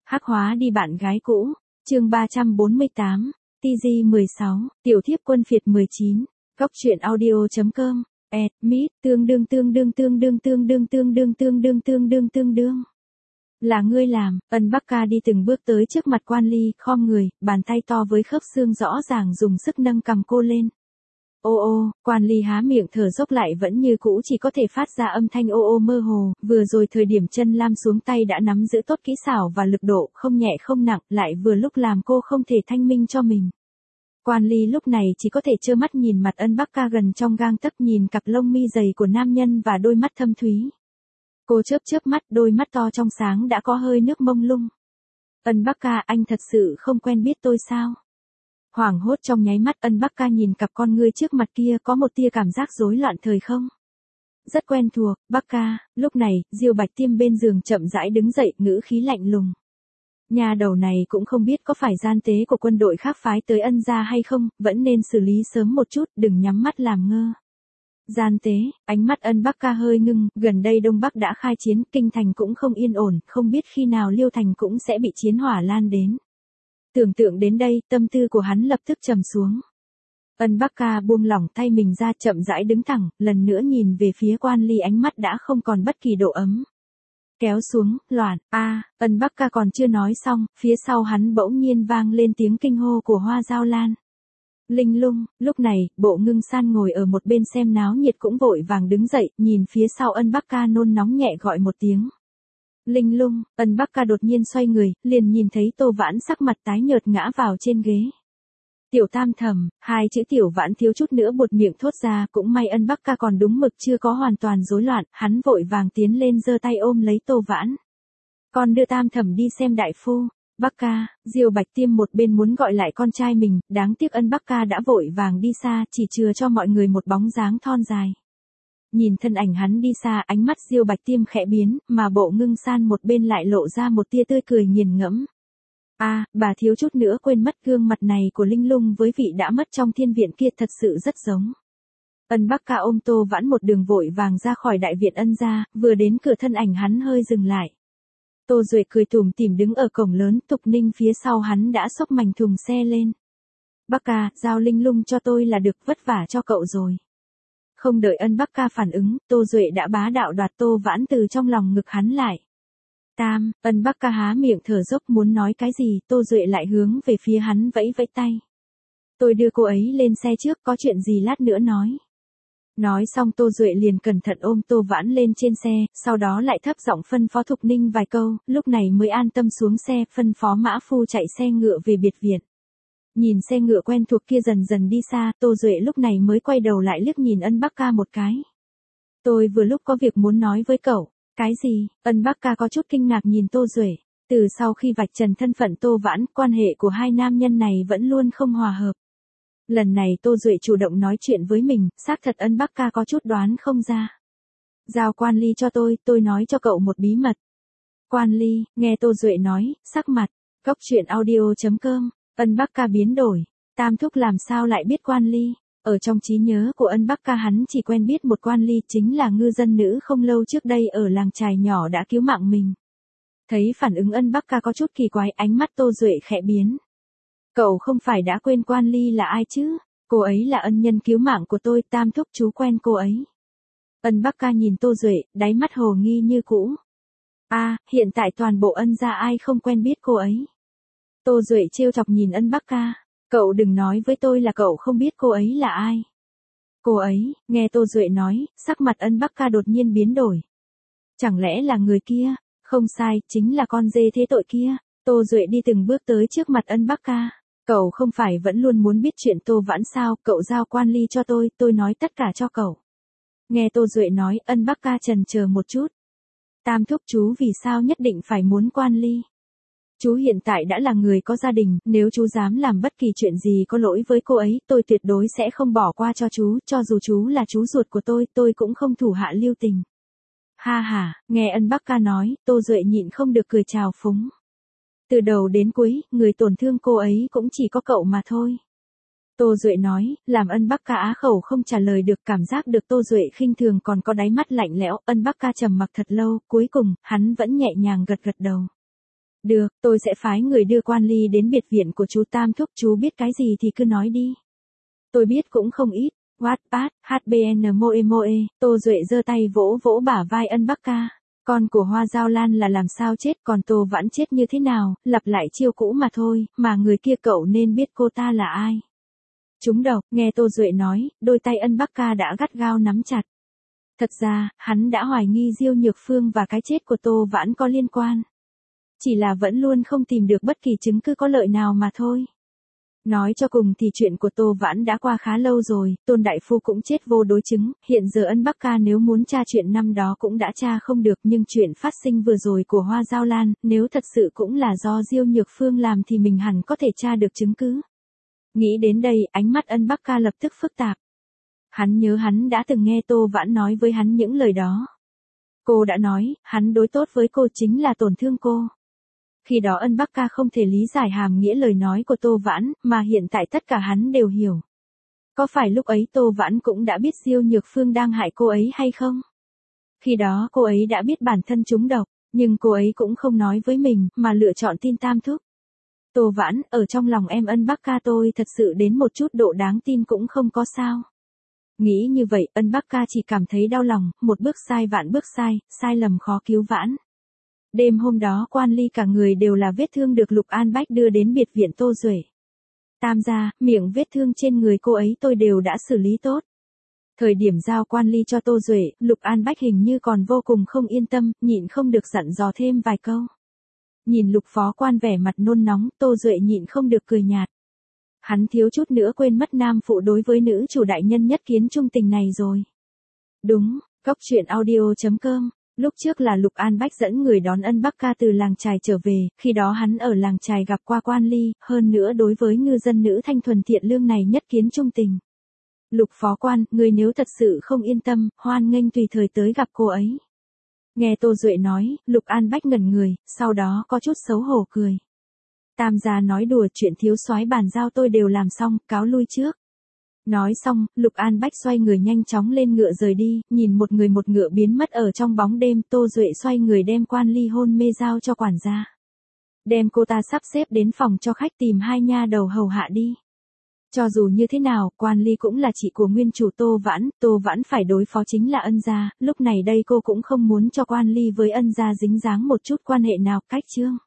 Hắc hóa đi bạn gái cũ, chương 348, TG16, tiểu thiếp quân phiệt 19, góc truyện audio.com, admit, tương đương. Là ngươi làm, Ân Bắc Ca đi từng bước tới trước mặt Quan Ly, khom người, bàn tay to với khớp xương rõ ràng dùng sức nâng cằm cô lên. Ô, Quan Ly há miệng thở dốc lại vẫn như cũ chỉ có thể phát ra âm thanh ô mơ hồ, vừa rồi thời điểm chân lam xuống tay đã nắm giữ tốt kỹ xảo và lực độ, không nhẹ không nặng, lại vừa lúc làm cô không thể thanh minh cho mình. Quan Ly lúc này chỉ có thể trơ mắt nhìn mặt Ân Bắc Ca gần trong gang tấc, nhìn cặp lông mi dày của nam nhân và đôi mắt thâm thúy. Cô chớp mắt, đôi mắt to trong sáng đã có hơi nước mông lung. Ân Bắc Ca, anh thật sự không quen biết tôi sao? Hoảng hốt trong nháy mắt, Ân Bắc Ca nhìn cặp con ngươi trước mặt kia có một tia cảm giác rối loạn thời không. Rất quen thuộc, Bắc Ca. Lúc này, Diêu Bạch Tiêm bên giường chậm rãi đứng dậy, ngữ khí lạnh lùng. Nhà đầu này cũng không biết có phải gian tế của quân đội khác phái tới Ân gia hay không, vẫn nên xử lý sớm một chút, đừng nhắm mắt làm ngơ. Gian tế, ánh mắt Ân Bắc Ca hơi ngưng, gần đây Đông Bắc đã khai chiến, kinh thành cũng không yên ổn, không biết khi nào Liêu thành cũng sẽ bị chiến hỏa lan đến. Tưởng tượng đến đây, tâm tư của hắn lập tức trầm xuống. Ân Bắc Ca buông lỏng tay mình ra, chậm rãi đứng thẳng, lần nữa nhìn về phía Quan Ly, ánh mắt đã không còn bất kỳ độ ấm. Kéo xuống, loạn, Ân Bắc Ca còn chưa nói xong, phía sau hắn bỗng nhiên vang lên tiếng kinh hô của Hoa Giao Lan. Linh Lung, lúc này, Bộ Ngưng San ngồi ở một bên xem náo nhiệt cũng vội vàng đứng dậy, nhìn phía sau Ân Bắc Ca nôn nóng nhẹ gọi một tiếng. Linh Lung, Ân Bắc Ca đột nhiên xoay người, liền nhìn thấy Tô Vãn sắc mặt tái nhợt ngã vào trên ghế. Tiểu Tam Thẩm, hai chữ Tiểu Vãn thiếu chút nữa buột miệng thốt ra, cũng may Ân Bắc Ca còn đúng mực chưa có hoàn toàn rối loạn, hắn vội vàng tiến lên giơ tay ôm lấy Tô Vãn. Con đưa Tam Thẩm đi xem đại phu. Bắc Ca, Diêu Bạch Tiêm một bên muốn gọi lại con trai mình, đáng tiếc Ân Bắc Ca đã vội vàng đi xa, chỉ chừa cho mọi người một bóng dáng thon dài. Nhìn thân ảnh hắn đi xa, ánh mắt Diêu Bạch Tiêm khẽ biến, mà Bộ Ngưng San một bên lại lộ ra một tia tươi cười nghiền ngẫm. Bà thiếu chút nữa quên mất, gương mặt này của Linh Lung với vị đã mất trong thiên viện kia thật sự rất giống. Ân Bắc Ca ôm Tô Vãn một đường vội vàng ra khỏi đại viện Ân gia, vừa đến cửa thân ảnh hắn hơi dừng lại. Tô Duệ cười tủm tỉm đứng ở cổng lớn, Tục Ninh phía sau hắn đã xốc mảnh thùng xe lên. Bắc Ca, giao Linh Lung cho tôi là được, vất vả cho cậu rồi. Không đợi Ân Bắc Ca phản ứng, Tô Duệ đã bá đạo đoạt Tô Vãn từ trong lòng ngực hắn lại. Ân Bắc Ca há miệng thở dốc muốn nói cái gì, Tô Duệ lại hướng về phía hắn vẫy vẫy tay. Tôi đưa cô ấy lên xe trước, có chuyện gì lát nữa nói. Nói xong Tô Duệ liền cẩn thận ôm Tô Vãn lên trên xe, sau đó lại thấp giọng phân phó Thục Ninh vài câu, lúc này mới an tâm xuống xe, phân phó mã phu chạy xe ngựa về biệt viện. Nhìn xe ngựa quen thuộc kia dần dần đi xa, Tô Duệ lúc này mới quay đầu lại liếc nhìn Ân Bắc Ca một cái. Tôi vừa lúc có việc muốn nói với cậu. Cái gì? Ân Bắc Ca có chút kinh ngạc nhìn Tô Duệ. Từ sau khi vạch trần thân phận Tô Vãn, quan hệ của hai nam nhân này vẫn luôn không hòa hợp. Lần này Tô Duệ chủ động nói chuyện với mình, xác thật Ân Bắc Ca có chút đoán không ra. Giao Quan Ly cho tôi nói cho cậu một bí mật. Quan Ly, nghe Tô Duệ nói, sắc mặt, góc truyện audio.com, Ân Bắc Ca biến đổi. Tam thúc làm sao lại biết Quan Ly? Ở trong trí nhớ của Ân Bắc Ca hắn chỉ quen biết một Quan Ly, chính là ngư dân nữ không lâu trước đây ở làng chài nhỏ đã cứu mạng mình. Thấy phản ứng Ân Bắc Ca có chút kỳ quái, ánh mắt Tô Duệ khẽ biến. Cậu không phải đã quên Quan Ly là ai chứ? Cô ấy là ân nhân cứu mạng của tôi, Tam thúc chú quen cô ấy. Ân Bắc Ca nhìn Tô Duệ, đáy mắt hồ nghi như cũ. Hiện tại toàn bộ Ân gia ai không quen biết cô ấy? Tô Duệ trêu chọc nhìn Ân Bắc Ca. Cậu đừng nói với tôi là cậu không biết cô ấy là ai. Cô ấy, nghe Tô Duệ nói, sắc mặt Ân Bắc Ca đột nhiên biến đổi. Chẳng lẽ là người kia? Không sai, chính là con dê thế tội kia. Tô Duệ đi từng bước tới trước mặt Ân Bắc Ca. Cậu không phải vẫn luôn muốn biết chuyện Tô Vãn sao, cậu giao Quan Ly cho tôi nói tất cả cho cậu. Nghe Tô Duệ nói, Ân Bắc Ca chần chờ một chút. Tam thúc chú vì sao nhất định phải muốn Quan Ly? Chú hiện tại đã là người có gia đình, nếu chú dám làm bất kỳ chuyện gì có lỗi với cô ấy, tôi tuyệt đối sẽ không bỏ qua cho chú, cho dù chú là chú ruột của tôi cũng không thủ hạ lưu tình. Ha, nghe Ân Bắc Ca nói, Tô Duệ nhịn không được cười trào phúng. Từ đầu đến cuối, người tổn thương cô ấy cũng chỉ có cậu mà thôi. Tô Duệ nói, làm Ân Bắc Ca á khẩu không trả lời được, cảm giác được Tô Duệ khinh thường còn có đáy mắt lạnh lẽo, Ân Bắc Ca trầm mặc thật lâu, cuối cùng, hắn vẫn nhẹ nhàng gật đầu. Được, tôi sẽ phái người đưa Quan Ly đến biệt viện của chú Tam Thúc, chú biết cái gì thì cứ nói đi. Tôi biết cũng không ít. Wattpad, HBN Moe Moe, Tô Duệ giơ tay vỗ vỗ bả vai Ân Bắc Ca. Con của Hoa Giao Lan là làm sao chết, còn Tô Vãn chết như thế nào, lặp lại chiêu cũ mà thôi, mà người kia cậu nên biết cô ta là ai. Trúng độc, nghe Tô Duệ nói, đôi tay Ân Bắc Ca đã gắt gao nắm chặt. Thật ra, hắn đã hoài nghi Diêu Nhược Phương và cái chết của Tô Vãn có liên quan. Chỉ là vẫn luôn không tìm được bất kỳ chứng cứ có lợi nào mà thôi. Nói cho cùng thì chuyện của Tô Vãn đã qua khá lâu rồi, Tôn Đại Phu cũng chết vô đối chứng, hiện giờ Ân Bắc Ca nếu muốn tra chuyện năm đó cũng đã tra không được, nhưng chuyện phát sinh vừa rồi của Hoa Giao Lan, nếu thật sự cũng là do Diêu Nhược Phương làm thì mình hẳn có thể tra được chứng cứ. Nghĩ đến đây, ánh mắt Ân Bắc Ca lập tức phức tạp. Hắn nhớ hắn đã từng nghe Tô Vãn nói với hắn những lời đó. Cô đã nói, hắn đối tốt với cô chính là tổn thương cô. Khi đó Ân Bắc Ca không thể lý giải hàm nghĩa lời nói của Tô Vãn, mà hiện tại tất cả hắn đều hiểu. Có phải lúc ấy Tô Vãn cũng đã biết Diêu Nhược Phương đang hại cô ấy hay không? Khi đó cô ấy đã biết bản thân trúng độc, nhưng cô ấy cũng không nói với mình, mà lựa chọn tin Tam Thúc. Tô Vãn, ở trong lòng em Ân Bắc Ca tôi thật sự đến một chút độ đáng tin cũng không có sao. Nghĩ như vậy, Ân Bắc Ca chỉ cảm thấy đau lòng, một bước sai vạn bước sai, sai lầm khó cứu vãn. Đêm hôm đó Quan Ly cả người đều là vết thương được Lục An Bách đưa đến biệt viện Tô Duệ. Tam gia, miệng vết thương trên người cô ấy tôi đều đã xử lý tốt. Thời điểm giao Quan Ly cho Tô Duệ, Lục An Bách hình như còn vô cùng không yên tâm, nhịn không được dặn dò thêm vài câu. Nhìn Lục Phó Quan vẻ mặt nôn nóng, Tô Duệ nhịn không được cười nhạt. Hắn thiếu chút nữa quên mất nam phụ đối với nữ chủ đại nhân nhất kiến trung tình này rồi. Đúng, Cóc Truyện Audio.com. Lúc trước là Lục An Bách dẫn người đón Ân Bắc Ca từ làng chài trở về, khi đó hắn ở làng chài gặp qua Quan Ly, hơn nữa đối với ngư dân nữ thanh thuần thiện lương này nhất kiến trung tình. Lục Phó Quan, người nếu thật sự không yên tâm, hoan nghênh tùy thời tới gặp cô ấy. Nghe Tô Duệ nói, Lục An Bách ngẩn người, sau đó có chút xấu hổ cười. Tam gia nói đùa, chuyện thiếu soái bàn giao tôi đều làm xong, cáo lui trước. Nói xong, Lục An Bách xoay người nhanh chóng lên ngựa rời đi, nhìn một người một ngựa biến mất ở trong bóng đêm, Tô Duệ xoay người đem Quan Ly hôn mê giao cho quản gia. Đem cô ta sắp xếp đến phòng cho khách, tìm hai nha đầu hầu hạ đi. Cho dù như thế nào, Quan Ly cũng là chị của nguyên chủ Tô Vãn phải đối phó chính là Ân gia, lúc này đây cô cũng không muốn cho Quan Ly với Ân gia dính dáng một chút quan hệ nào, cách chương.